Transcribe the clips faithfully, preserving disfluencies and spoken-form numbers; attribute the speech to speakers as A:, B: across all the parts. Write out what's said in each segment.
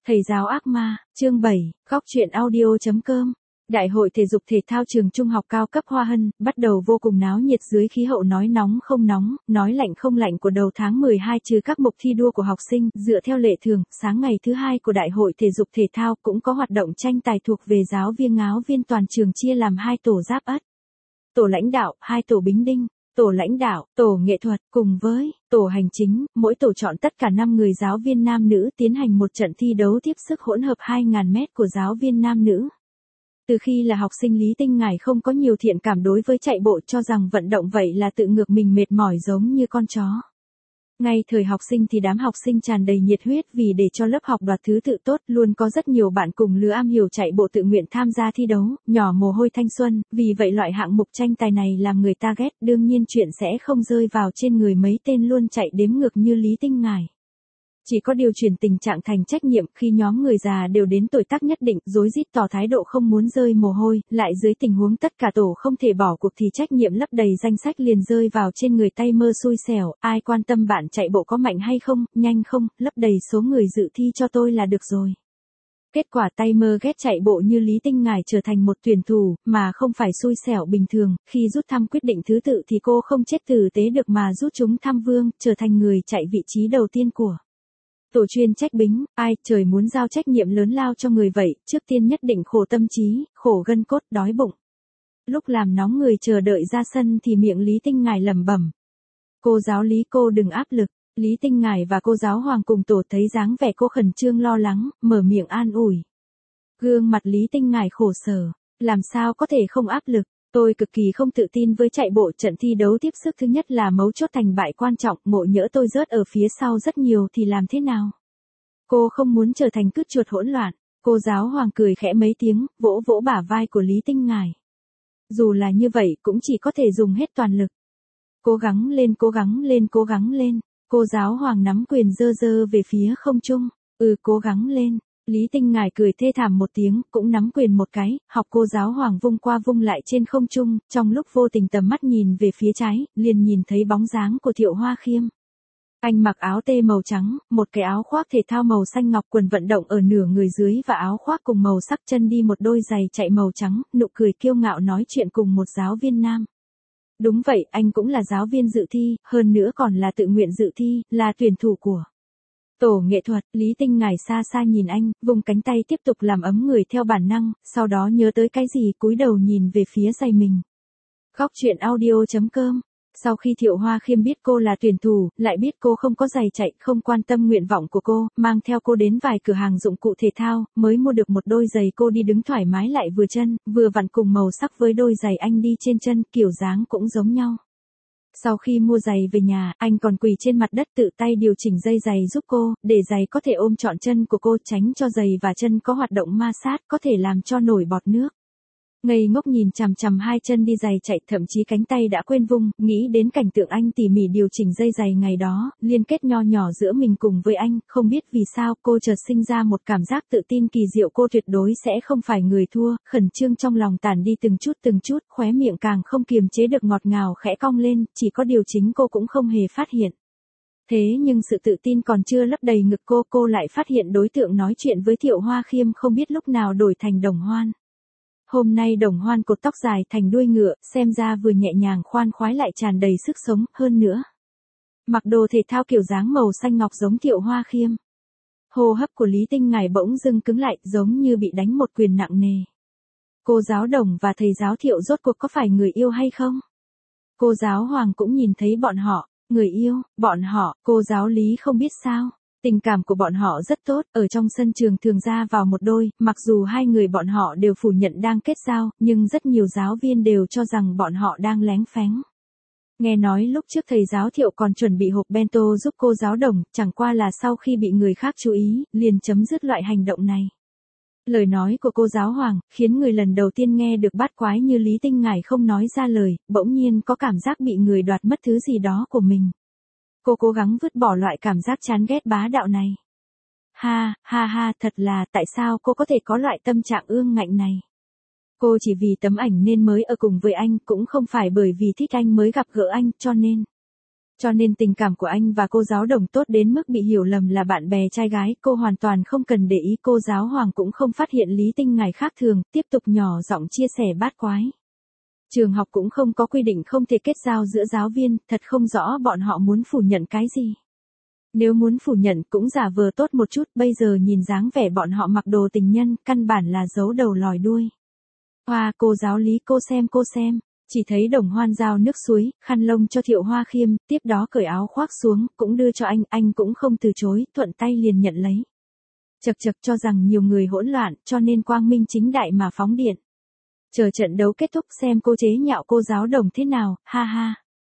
A: Thầy giáo ác ma, chương bảy, góc truyện audio chấm com. Đại hội thể dục thể thao trường trung học cao cấp Hoa Hân, bắt đầu vô cùng náo nhiệt dưới khí hậu nói nóng không nóng, nói lạnh không lạnh của đầu tháng mười hai trừ các mục thi đua của học sinh. Dựa theo lệ thường, sáng ngày thứ hai của đại hội thể dục thể thao cũng có hoạt động tranh tài thuộc về giáo viên ngáo viên toàn trường chia làm hai tổ giáp ất. Tổ lãnh đạo, hai tổ bính đinh. Tổ lãnh đạo, tổ nghệ thuật, cùng với tổ hành chính, mỗi tổ chọn tất cả năm người giáo viên nam nữ tiến hành một trận thi đấu tiếp sức hỗn hợp hai nghìn mét của giáo viên nam nữ. Từ khi là học sinh Lý Tinh Ngải không có nhiều thiện cảm đối với chạy bộ, cho rằng vận động vậy là tự ngược mình mệt mỏi giống như con chó. Ngay thời học sinh thì đám học sinh tràn đầy nhiệt huyết vì để cho lớp học đoạt thứ tự tốt, luôn có rất nhiều bạn cùng lứa am hiểu chạy bộ tự nguyện tham gia thi đấu, nhỏ mồ hôi thanh xuân, vì vậy loại hạng mục tranh tài này làm người ta ghét, đương nhiên chuyện sẽ không rơi vào trên người mấy tên luôn chạy đếm ngược như Lý Tinh Ngải. Chỉ có điều chuyển tình trạng thành trách nhiệm khi nhóm người già đều đến tuổi tác nhất định, rối rít tỏ thái độ không muốn rơi mồ hôi, lại dưới tình huống tất cả tổ không thể bỏ cuộc thì trách nhiệm lấp đầy danh sách liền rơi vào trên người tay mơ xui xẻo, ai quan tâm bạn chạy bộ có mạnh hay không, nhanh không, lấp đầy số người dự thi cho tôi là được rồi. Kết quả tay mơ ghét chạy bộ như Lý Tinh Ngải trở thành một tuyển thủ, mà không phải xui xẻo bình thường, khi rút thăm quyết định thứ tự thì cô không chết tử tế được mà rút trúng thăm vương, trở thành người chạy vị trí đầu tiên của tổ chuyên trách bính. Ai trời muốn giao trách nhiệm lớn lao cho người vậy, trước tiên nhất định khổ tâm trí, khổ gân cốt, đói bụng. Lúc làm nóng người chờ đợi ra sân thì miệng Lý Tinh Ngải lẩm bẩm: cô giáo Lý, cô đừng áp lực. Lý Tinh Ngải và cô giáo Hoàng cùng tổ thấy dáng vẻ cô khẩn trương lo lắng, mở miệng an ủi. Gương mặt Lý Tinh Ngải khổ sở, làm sao có thể không áp lực. Tôi cực kỳ không tự tin với chạy bộ, trận thi đấu tiếp sức thứ nhất là mấu chốt thành bại quan trọng, ngộ nhỡ tôi rớt ở phía sau rất nhiều thì làm thế nào? Cô không muốn trở thành cứt chuột hỗn loạn. Cô giáo Hoàng cười khẽ mấy tiếng, vỗ vỗ bả vai của Lý Tinh Ngải. Dù là như vậy cũng chỉ có thể dùng hết toàn lực. Cố gắng lên, cố gắng lên, cố gắng lên. Cô giáo Hoàng nắm quyền giơ giơ về phía không trung. Ừ, cố gắng lên. Lý Tinh Ngải cười thê thảm một tiếng, cũng nắm quyền một cái, học cô giáo Hoàng vung qua vung lại trên không trung, trong lúc vô tình tầm mắt nhìn về phía trái, liền nhìn thấy bóng dáng của Thiệu Hoa Khiêm. Anh mặc áo tê màu trắng, một cái áo khoác thể thao màu xanh ngọc, quần vận động ở nửa người dưới và áo khoác cùng màu sắc, chân đi một đôi giày chạy màu trắng, nụ cười kiêu ngạo nói chuyện cùng một giáo viên nam. Đúng vậy, anh cũng là giáo viên dự thi, hơn nữa còn là tự nguyện dự thi, là tuyển thủ của tổ nghệ thuật. Lý Tinh Ngải xa xa nhìn anh, vùng cánh tay tiếp tục làm ấm người theo bản năng, sau đó nhớ tới cái gì cúi đầu nhìn về phía giày mình. Góc truyện audio chấm com. Sau khi Thiệu Hoa Khiêm biết cô là tuyển thủ, lại biết cô không có giày chạy, không quan tâm nguyện vọng của cô, mang theo cô đến vài cửa hàng dụng cụ thể thao, mới mua được một đôi giày cô đi đứng thoải mái lại vừa chân, vừa vặn cùng màu sắc với đôi giày anh đi trên chân, kiểu dáng cũng giống nhau. Sau khi mua giày về nhà, anh còn quỳ trên mặt đất tự tay điều chỉnh dây giày giúp cô, để giày có thể ôm trọn chân của cô, tránh cho giày và chân có hoạt động ma sát, có thể làm cho nổi bọt nước. Ngây ngốc nhìn chằm chằm hai chân đi giày chạy, thậm chí cánh tay đã quên vung, nghĩ đến cảnh tượng anh tỉ mỉ điều chỉnh dây giày ngày đó, liên kết nho nhỏ giữa mình cùng với anh, không biết vì sao cô chợt sinh ra một cảm giác tự tin kỳ diệu, cô tuyệt đối sẽ không phải người thua, khẩn trương trong lòng tản đi từng chút từng chút, khóe miệng càng không kiềm chế được ngọt ngào khẽ cong lên, chỉ có điều chính cô cũng không hề phát hiện. Thế nhưng sự tự tin còn chưa lấp đầy ngực cô, cô lại phát hiện đối tượng nói chuyện với Thiệu Hoa Khiêm không biết lúc nào đổi thành Đồng Hoan. Hôm nay Đồng Hoan cột tóc dài thành đuôi ngựa, xem ra vừa nhẹ nhàng khoan khoái lại tràn đầy sức sống, hơn nữa mặc đồ thể thao kiểu dáng màu xanh ngọc giống Thiệu Hoa Khiêm. Hô hấp của Lý Tinh Ngải bỗng dưng cứng lại, giống như bị đánh một quyền nặng nề. Cô giáo Đồng và thầy giáo Thiệu rốt cuộc có phải người yêu hay không? Cô giáo Hoàng cũng nhìn thấy bọn họ, người yêu, bọn họ, cô giáo Lý không biết sao. Tình cảm của bọn họ rất tốt, ở trong sân trường thường ra vào một đôi, mặc dù hai người bọn họ đều phủ nhận đang kết giao, nhưng rất nhiều giáo viên đều cho rằng bọn họ đang lén phén. Nghe nói lúc trước thầy giáo Thiệu còn chuẩn bị hộp bento giúp cô giáo Đồng, chẳng qua là sau khi bị người khác chú ý, liền chấm dứt loại hành động này. Lời nói của cô giáo Hoàng, khiến người lần đầu tiên nghe được bát quái như Lý Tinh Ngải không nói ra lời, bỗng nhiên có cảm giác bị người đoạt mất thứ gì đó của mình. Cô cố gắng vứt bỏ loại cảm giác chán ghét bá đạo này. Ha, ha ha, thật là, tại sao cô có thể có loại tâm trạng ương ngạnh này? Cô chỉ vì tấm ảnh nên mới ở cùng với anh, cũng không phải bởi vì thích anh mới gặp gỡ anh, cho nên Cho nên tình cảm của anh và cô giáo Đồng tốt đến mức bị hiểu lầm là bạn bè trai gái, cô hoàn toàn không cần để ý. Cô giáo Hoàng cũng không phát hiện Lý Tinh Ngải khác thường, tiếp tục nhỏ giọng chia sẻ bát quái. Trường học cũng không có quy định không thể kết giao giữa giáo viên, thật không rõ bọn họ muốn phủ nhận cái gì. Nếu muốn phủ nhận cũng giả vờ tốt một chút, bây giờ nhìn dáng vẻ bọn họ mặc đồ tình nhân, căn bản là giấu đầu lòi đuôi. Hoa, cô giáo Lý, cô xem cô xem. Chỉ thấy Đồng Hoan giao nước suối, khăn lông cho Thiệu Hoa Khiêm, tiếp đó cởi áo khoác xuống, cũng đưa cho anh, anh cũng không từ chối, thuận tay liền nhận lấy. Chật chật, cho rằng nhiều người hỗn loạn, cho nên quang minh chính đại mà phóng điện. Chờ trận đấu kết thúc xem cô chế nhạo cô giáo Đồng thế nào, ha ha.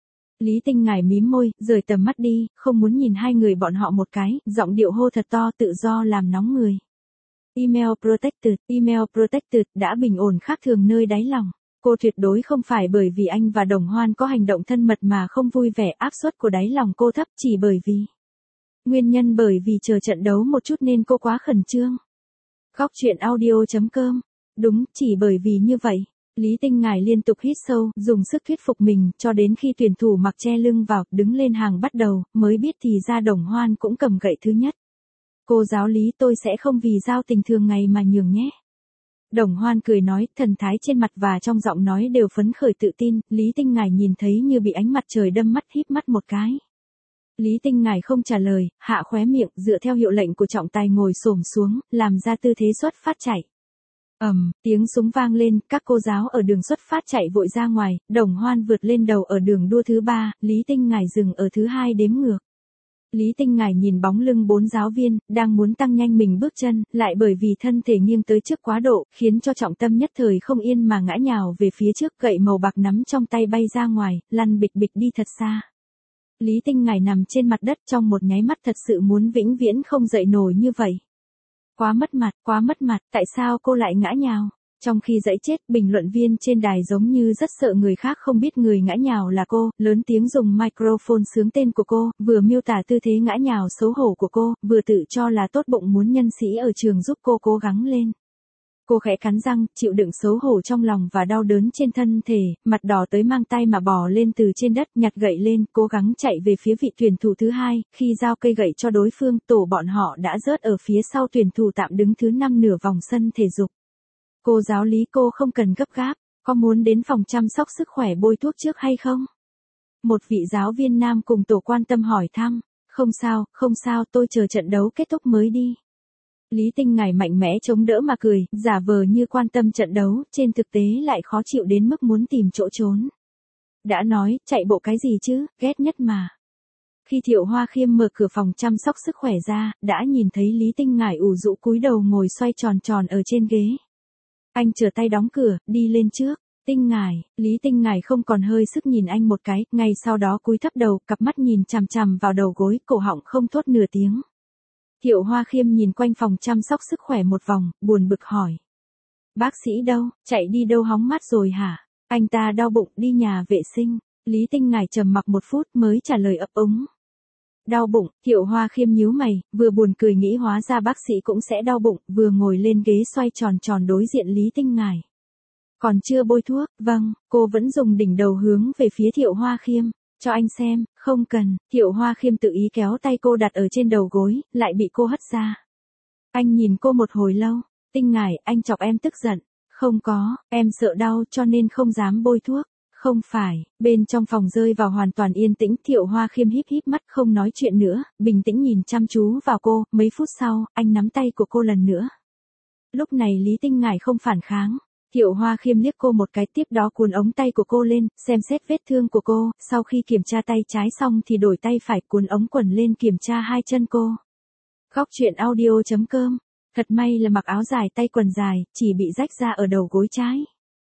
A: Lý Tinh Ngải mím môi, rời tầm mắt đi, không muốn nhìn hai người bọn họ một cái, giọng điệu hô thật to, tự do làm nóng người. Email protected, email protected, đã bình ổn khác thường nơi đáy lòng. Cô tuyệt đối không phải bởi vì anh và Đồng Hoan có hành động thân mật mà không vui vẻ, áp suất của đáy lòng cô thấp, chỉ bởi vì. Nguyên nhân bởi vì chờ trận đấu một chút nên cô quá khẩn trương. Góc truyện audio chấm com. Đúng, chỉ bởi vì như vậy. Lý Tinh Ngải liên tục hít sâu, dùng sức thuyết phục mình, cho đến khi tuyển thủ mặc che lưng vào, đứng lên hàng bắt đầu, mới biết thì ra Đồng Hoan cũng cầm gậy thứ nhất. Cô giáo Lý, tôi sẽ không vì giao tình thường ngày mà nhường nhé. Đồng Hoan cười nói, thần thái trên mặt và trong giọng nói đều phấn khởi tự tin. Lý Tinh Ngải nhìn thấy như bị ánh mặt trời đâm mắt, híp mắt một cái. Lý Tinh Ngải không trả lời, hạ khóe miệng, dựa theo hiệu lệnh của trọng tài ngồi xổm xuống, làm ra tư thế xuất phát chạy. Ầm, um, tiếng súng vang lên, các cô giáo ở đường xuất phát chạy vội ra ngoài, Đồng Hoan vượt lên đầu ở đường đua thứ ba, Lý Tinh Ngải dừng ở thứ hai đếm ngược. Lý Tinh Ngải nhìn bóng lưng bốn giáo viên, đang muốn tăng nhanh mình bước chân, lại bởi vì thân thể nghiêng tới trước quá độ, khiến cho trọng tâm nhất thời không yên mà ngã nhào về phía trước, gậy màu bạc nắm trong tay bay ra ngoài, lăn bịch bịch đi thật xa. Lý Tinh Ngải nằm trên mặt đất trong một nháy mắt thật sự muốn vĩnh viễn không dậy nổi như vậy. Quá mất mặt, quá mất mặt, tại sao cô lại ngã nhào? Trong khi dãy chết, bình luận viên trên đài giống như rất sợ người khác không biết người ngã nhào là cô, lớn tiếng dùng microphone xướng tên của cô, vừa miêu tả tư thế ngã nhào xấu hổ của cô, vừa tự cho là tốt bụng muốn nhân sĩ ở trường giúp cô cố gắng lên. Cô khẽ cắn răng, chịu đựng xấu hổ trong lòng và đau đớn trên thân thể, mặt đỏ tới mang tay mà bò lên từ trên đất, nhặt gậy lên, cố gắng chạy về phía vị tuyển thủ thứ hai, khi giao cây gậy cho đối phương, tổ bọn họ đã rớt ở phía sau tuyển thủ tạm đứng thứ năm nửa vòng sân thể dục. Cô giáo Lý, cô không cần gấp gáp, có muốn đến phòng chăm sóc sức khỏe bôi thuốc trước hay không? Một vị giáo viên nam cùng tổ quan tâm hỏi thăm, không sao, không sao, tôi chờ trận đấu kết thúc mới đi. Lý Tinh Ngải mạnh mẽ chống đỡ mà cười, giả vờ như quan tâm trận đấu, trên thực tế lại khó chịu đến mức muốn tìm chỗ trốn. Đã nói, chạy bộ cái gì chứ, ghét nhất mà. Khi Thiệu Hoa Khiêm mở cửa phòng chăm sóc sức khỏe ra, đã nhìn thấy Lý Tinh Ngải ủ rũ cúi đầu ngồi xoay tròn tròn ở trên ghế. Anh trở tay đóng cửa, đi lên trước. Tinh Ngải, Lý Tinh Ngải không còn hơi sức nhìn anh một cái, ngay sau đó cúi thấp đầu, cặp mắt nhìn chằm chằm vào đầu gối, cổ họng không thốt nửa tiếng. Thiệu Hoa Khiêm nhìn quanh phòng chăm sóc sức khỏe một vòng, buồn bực hỏi. Bác sĩ đâu, chạy đi đâu hóng mát rồi hả? Anh ta đau bụng, đi nhà vệ sinh. Lý Tinh Ngải trầm mặc một phút mới trả lời ấp úng. Đau bụng, Thiệu Hoa Khiêm nhíu mày, vừa buồn cười nghĩ hóa ra bác sĩ cũng sẽ đau bụng, vừa ngồi lên ghế xoay tròn tròn đối diện Lý Tinh Ngải. Còn chưa bôi thuốc, vâng, cô vẫn dùng đỉnh đầu hướng về phía Thiệu Hoa Khiêm. Cho anh xem, không cần, Thiệu Hoa Khiêm tự ý kéo tay cô đặt ở trên đầu gối, lại bị cô hất ra. Anh nhìn cô một hồi lâu, Tinh Ngải, anh chọc em tức giận. Không có, em sợ đau cho nên không dám bôi thuốc. Không phải, bên trong phòng rơi vào hoàn toàn yên tĩnh, Thiệu Hoa Khiêm híp híp mắt không nói chuyện nữa, bình tĩnh nhìn chăm chú vào cô, mấy phút sau, anh nắm tay của cô lần nữa. Lúc này Lý Tinh Ngải không phản kháng. Thiệu Hoa Khiêm liếc cô một cái, tiếp đó cuốn ống tay của cô lên, xem xét vết thương của cô, sau khi kiểm tra tay trái xong thì đổi tay phải cuốn ống quần lên kiểm tra hai chân cô. Góc truyện audio chấm com. Thật may là mặc áo dài tay quần dài, chỉ bị rách ra ở đầu gối trái.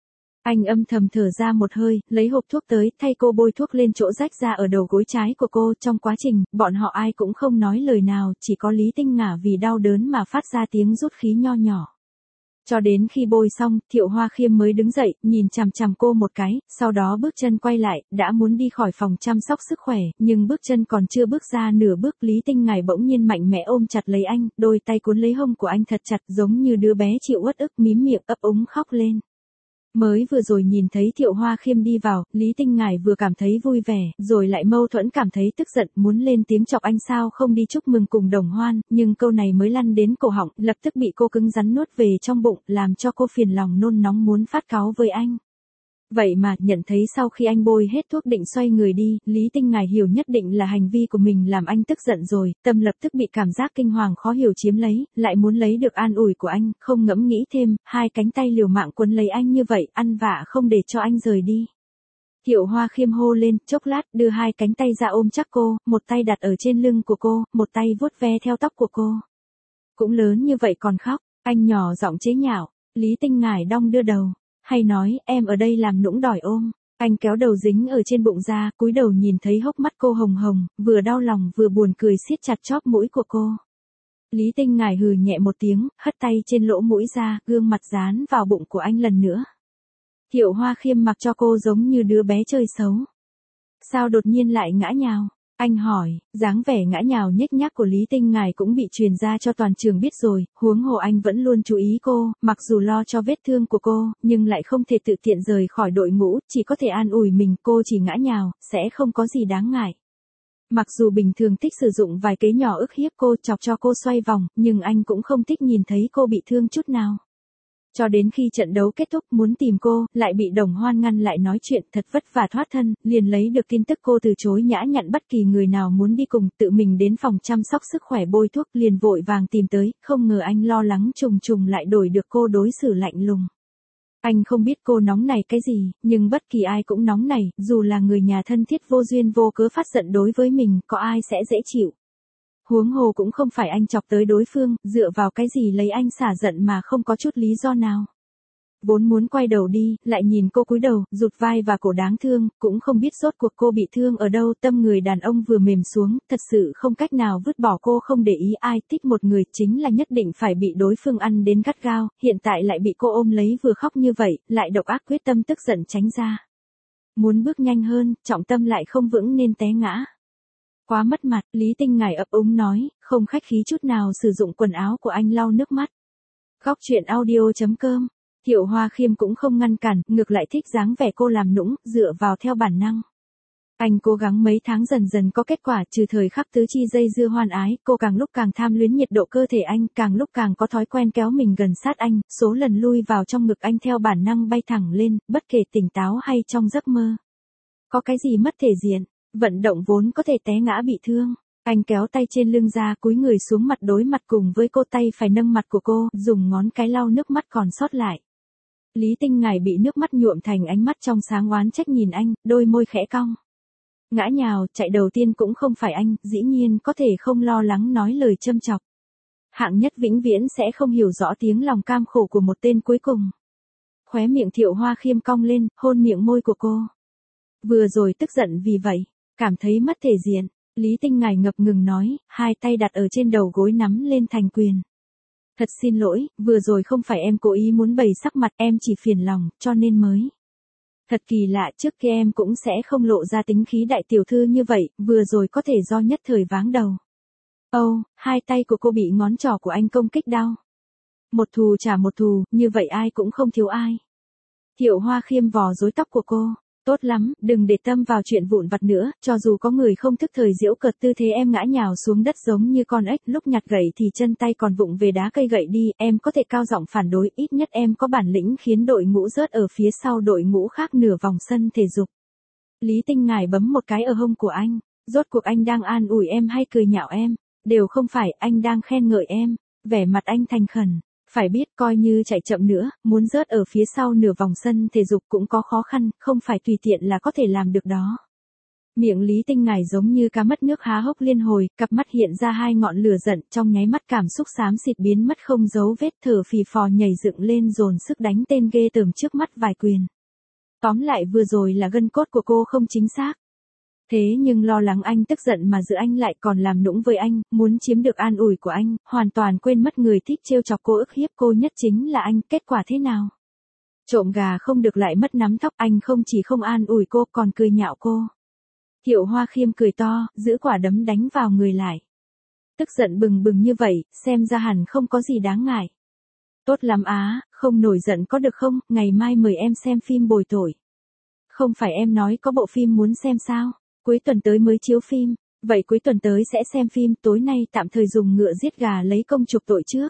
A: Anh âm thầm thở ra một hơi, lấy hộp thuốc tới, thay cô bôi thuốc lên chỗ rách ra ở đầu gối trái của cô. Trong quá trình, bọn họ ai cũng không nói lời nào, chỉ có Lý Tinh Ngải vì đau đớn mà phát ra tiếng rút khí nho nhỏ. Cho đến khi bôi xong, Thiệu Hoa Khiêm mới đứng dậy, nhìn chằm chằm cô một cái, sau đó bước chân quay lại, đã muốn đi khỏi phòng chăm sóc sức khỏe, nhưng bước chân còn chưa bước ra nửa bước, Lý Tinh Ngải bỗng nhiên mạnh mẽ ôm chặt lấy anh, đôi tay cuốn lấy hông của anh thật chặt, giống như đứa bé chịu uất ức, mím miệng ấp úng khóc lên. Mới vừa rồi nhìn thấy Thiệu Hoa Khiêm đi vào, Lý Tinh Ngải vừa cảm thấy vui vẻ, rồi lại mâu thuẫn cảm thấy tức giận, muốn lên tiếng chọc anh sao không đi chúc mừng cùng đồng hoan, nhưng câu này mới lăn đến cổ họng, lập tức bị cô cứng rắn nuốt về trong bụng, làm cho cô phiền lòng nôn nóng muốn phát cáu với anh. Vậy mà, nhận thấy sau khi anh bôi hết thuốc định xoay người đi, Lý Tinh Ngải hiểu nhất định là hành vi của mình làm anh tức giận rồi, tâm lập tức bị cảm giác kinh hoàng khó hiểu chiếm lấy, lại muốn lấy được an ủi của anh, không ngẫm nghĩ thêm, hai cánh tay liều mạng quấn lấy anh như vậy, ăn vạ không để cho anh rời đi. Thiệu Hoa Khiêm hô lên, chốc lát, đưa hai cánh tay ra ôm chắc cô, một tay đặt ở trên lưng của cô, một tay vuốt ve theo tóc của cô. Cũng lớn như vậy còn khóc, anh nhỏ giọng chế nhạo, Lý Tinh Ngải đong đưa đầu. Hay nói, em ở đây làm nũng đòi ôm. Anh kéo đầu dính ở trên bụng ra, cúi đầu nhìn thấy hốc mắt cô hồng hồng, vừa đau lòng vừa buồn cười siết chặt chóp mũi của cô. Lý Tinh Ngải hừ nhẹ một tiếng, hất tay trên lỗ mũi ra, gương mặt dán vào bụng của anh lần nữa. Thiệu Hoa Khiêm mặc cho cô giống như đứa bé chơi xấu. Sao đột nhiên lại ngã nhào? Anh hỏi, dáng vẻ ngã nhào nhếch nhác của Lý Tinh Ngải cũng bị truyền ra cho toàn trường biết rồi, huống hồ anh vẫn luôn chú ý cô, mặc dù lo cho vết thương của cô, nhưng lại không thể tự tiện rời khỏi đội ngũ, chỉ có thể an ủi mình, cô chỉ ngã nhào, sẽ không có gì đáng ngại. Mặc dù bình thường thích sử dụng vài kế nhỏ ức hiếp cô, chọc cho cô xoay vòng, nhưng anh cũng không thích nhìn thấy cô bị thương chút nào. Cho đến khi trận đấu kết thúc muốn tìm cô, lại bị Đồng Hoan ngăn lại nói chuyện thật vất vả thoát thân, liền lấy được tin tức cô từ chối nhã nhặn bất kỳ người nào muốn đi cùng, tự mình đến phòng chăm sóc sức khỏe bôi thuốc, liền vội vàng tìm tới, không ngờ anh lo lắng trùng trùng lại đổi được cô đối xử lạnh lùng. Anh không biết cô nóng này cái gì, nhưng bất kỳ ai cũng nóng này, dù là người nhà thân thiết vô duyên vô cớ phát giận đối với mình, có ai sẽ dễ chịu. Huống hồ cũng không phải anh chọc tới đối phương, dựa vào cái gì lấy anh xả giận mà không có chút lý do nào. Vốn muốn quay đầu đi, lại nhìn cô cúi đầu, rụt vai và cổ đáng thương, cũng không biết rốt cuộc cô bị thương ở đâu, tâm người đàn ông vừa mềm xuống, thật sự không cách nào vứt bỏ cô, không để ý ai, thích một người chính là nhất định phải bị đối phương ăn đến gắt gao, hiện tại lại bị cô ôm lấy vừa khóc như vậy, lại độc ác quyết tâm tức giận tránh ra. Muốn bước nhanh hơn, trọng tâm lại không vững nên té ngã. Quá mất mặt, Lý Tinh Ngải ấp úng nói, không khách khí chút nào sử dụng quần áo của anh lau nước mắt. Góc truyện audio chấm com. Thiệu Hoa Khiêm cũng không ngăn cản, ngược lại thích dáng vẻ cô làm nũng, dựa vào theo bản năng. Anh cố gắng mấy tháng dần dần có kết quả, trừ thời khắc tứ chi dây dưa hoan ái, cô càng lúc càng tham luyến nhiệt độ cơ thể anh, càng lúc càng có thói quen kéo mình gần sát anh, số lần lui vào trong ngực anh theo bản năng bay thẳng lên, bất kể tỉnh táo hay trong giấc mơ. Có cái gì mất thể diện? Vận động vốn có thể té ngã bị thương. Anh kéo tay trên lưng ra, cúi người xuống mặt đối mặt cùng với cô, tay phải nâng mặt của cô, dùng ngón cái lau nước mắt còn sót lại. Lý Tinh Ngải bị nước mắt nhuộm thành ánh mắt trong sáng oán trách nhìn anh, đôi môi khẽ cong. Ngã nhào, chạy đầu tiên cũng không phải anh, dĩ nhiên có thể không lo lắng nói lời châm chọc. Hạng nhất vĩnh viễn sẽ không hiểu rõ tiếng lòng cam khổ của một tên cuối cùng. Khóe miệng Thiệu Hoa Khiêm cong lên, hôn miệng môi của cô. Vừa rồi tức giận vì vậy, cảm thấy mất thể diện, Lý Tinh Ngải ngập ngừng nói, hai tay đặt ở trên đầu gối nắm lên thành quyền. Thật xin lỗi, vừa rồi không phải em cố ý muốn bày sắc mặt, em chỉ phiền lòng, cho nên mới. Thật kỳ lạ, trước kia em cũng sẽ không lộ ra tính khí đại tiểu thư như vậy, vừa rồi có thể do nhất thời váng đầu. Âu, oh, hai tay của cô bị ngón trỏ của anh công kích đau. Một thù trả một thù, như vậy ai cũng không thiếu ai. Thiệu Hoa Khiêm vò rối tóc của cô. Tốt lắm, đừng để tâm vào chuyện vụn vặt nữa, cho dù có người không thức thời giễu cợt tư thế em ngã nhào xuống đất giống như con ếch, lúc nhặt gậy thì chân tay còn vụng về đá cây gậy đi, em có thể cao giọng phản đối, ít nhất em có bản lĩnh khiến đội ngũ rớt ở phía sau đội ngũ khác nửa vòng sân thể dục. Lý Tinh Ngải bấm một cái ở hông của anh, rốt cuộc anh đang an ủi em hay cười nhạo em, đều không phải, anh đang khen ngợi em, vẻ mặt anh thành khẩn. Phải biết coi như chạy chậm nữa, muốn rớt ở phía sau nửa vòng sân thể dục cũng có khó khăn, không phải tùy tiện là có thể làm được đó. Miệng Lý Tinh Ngải giống như cá mất nước há hốc liên hồi, cặp mắt hiện ra hai ngọn lửa giận, trong nháy mắt cảm xúc xám xịt biến mất không dấu vết, thở phì phò nhảy dựng lên dồn sức đánh tên ghê tởm trước mắt vài quyền. Tóm lại vừa rồi là gân cốt của cô không chính xác. Thế nhưng lo lắng anh tức giận mà giữ anh lại còn làm nũng với anh, muốn chiếm được an ủi của anh, hoàn toàn quên mất người thích trêu chọc cô ức hiếp cô nhất chính là anh, kết quả thế nào? Trộm gà không được lại mất nắm tóc, anh không chỉ không an ủi cô còn cười nhạo cô. Thiệu Hoa Khiêm cười to, giữ quả đấm đánh vào người lại. Tức giận bừng bừng như vậy, xem ra hẳn không có gì đáng ngại. Tốt lắm á, không nổi giận có được không, ngày mai mời em xem phim bồi tội. Không phải em nói có bộ phim muốn xem sao? Cuối tuần tới mới chiếu phim. Vậy cuối tuần tới sẽ xem phim, tối nay tạm thời dùng ngựa giết gà lấy công chuộc tội trước.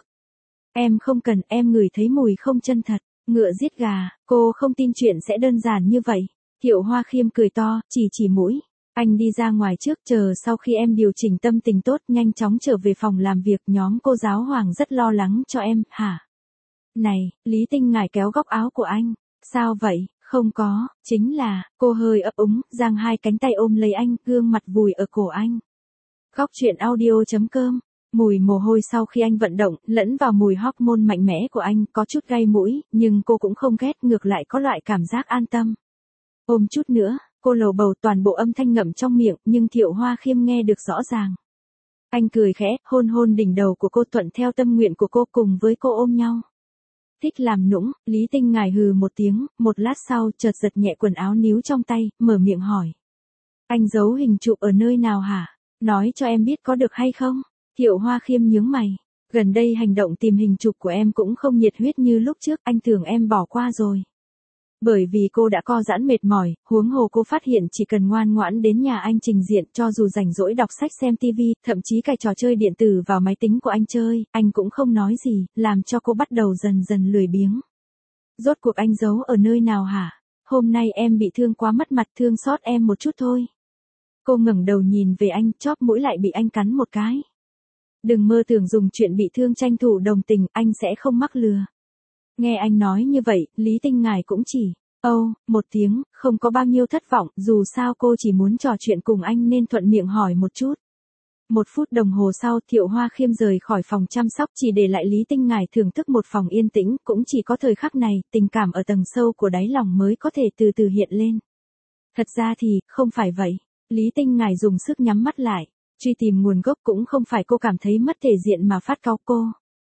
A: Em không cần, em ngửi thấy mùi không chân thật. Ngựa giết gà, cô không tin chuyện sẽ đơn giản như vậy. Thiệu Hoa Khiêm cười to, chỉ chỉ mũi. Anh đi ra ngoài trước, chờ sau khi em điều chỉnh tâm tình tốt, nhanh chóng trở về phòng làm việc. Nhóm cô giáo Hoàng rất lo lắng cho em, hả? Này, Lý Tinh Ngải kéo góc áo của anh. Sao vậy? Không có, chính là, cô hơi ấp úng, giang hai cánh tay ôm lấy anh, gương mặt vùi ở cổ anh. Góc truyện audio.com. Mùi mồ hôi sau khi anh vận động, lẫn vào mùi hormone mạnh mẽ của anh, có chút gây mũi, nhưng cô cũng không ghét, ngược lại có loại cảm giác an tâm. Ôm chút nữa, cô lầu bầu, toàn bộ âm thanh ngậm trong miệng, nhưng Thiệu Hoa Khiêm nghe được rõ ràng. Anh cười khẽ, hôn hôn đỉnh đầu của cô, thuận theo tâm nguyện của cô, cùng với cô ôm nhau. Thích làm nũng, Lý Tinh Ngải hừ một tiếng, một lát sau chợt giật nhẹ quần áo níu trong tay, mở miệng hỏi. Anh giấu hình chụp ở nơi nào hả? Nói cho em biết có được hay không? Thiệu Hoa Khiêm nhướng mày. Gần đây hành động tìm hình chụp của em cũng không nhiệt huyết như lúc trước, anh tưởng em bỏ qua rồi. Bởi vì cô đã co giãn mệt mỏi, huống hồ cô phát hiện chỉ cần ngoan ngoãn đến nhà anh trình diện, cho dù rảnh rỗi đọc sách xem tivi, thậm chí cài trò chơi điện tử vào máy tính của anh chơi, anh cũng không nói gì, làm cho cô bắt đầu dần dần lười biếng. Rốt cuộc anh giấu ở nơi nào hả? Hôm nay em bị thương quá mất mặt, thương xót em một chút thôi. Cô ngẩng đầu nhìn về anh, chóp mũi lại bị anh cắn một cái. Đừng mơ tưởng dùng chuyện bị thương tranh thủ đồng tình, anh sẽ không mắc lừa. Nghe anh nói như vậy, Lý Tinh Ngải cũng chỉ, âu, oh, một tiếng, không có bao nhiêu thất vọng, dù sao cô chỉ muốn trò chuyện cùng anh nên thuận miệng hỏi một chút. Một phút đồng hồ sau, Thiệu Hoa Khiêm rời khỏi phòng chăm sóc, chỉ để lại Lý Tinh Ngải thưởng thức một phòng yên tĩnh, cũng chỉ có thời khắc này, tình cảm ở tầng sâu của đáy lòng mới có thể từ từ hiện lên. Thật ra thì, không phải vậy. Lý Tinh Ngải dùng sức nhắm mắt lại, truy tìm nguồn gốc, cũng không phải cô cảm thấy mất thể diện mà phát cáu cô.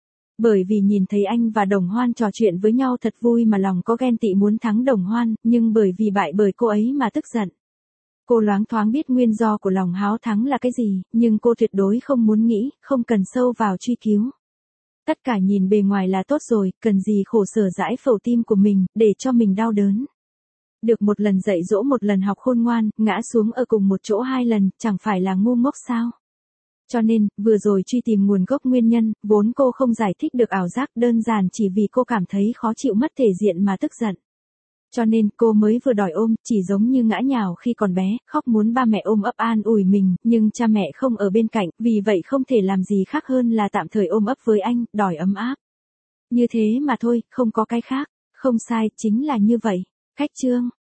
A: Bởi vì nhìn thấy anh và Đồng Hoan trò chuyện với nhau thật vui mà lòng có ghen tị muốn thắng Đồng Hoan, nhưng bởi vì bại bởi cô ấy mà tức giận. Cô loáng thoáng biết nguyên do của lòng háo thắng là cái gì, nhưng cô tuyệt đối không muốn nghĩ, không cần sâu vào truy cứu. Tất cả nhìn bề ngoài là tốt rồi, cần gì khổ sở dãi phẫu tim của mình, để cho mình đau đớn. Được một lần dạy dỗ một lần học khôn ngoan, ngã xuống ở cùng một chỗ hai lần, chẳng phải là ngu ngốc sao? Cho nên, vừa rồi truy tìm nguồn gốc nguyên nhân, vốn cô không giải thích được ảo giác, đơn giản chỉ vì cô cảm thấy khó chịu mất thể diện mà tức giận. Cho nên, cô mới vừa đòi ôm, chỉ giống như ngã nhào khi còn bé, khóc muốn ba mẹ ôm ấp an ủi mình, nhưng cha mẹ không ở bên cạnh, vì vậy không thể làm gì khác hơn là tạm thời ôm ấp với anh, đòi ấm áp. Như thế mà thôi, không có cái khác, không sai, chính là như vậy. Khách chương.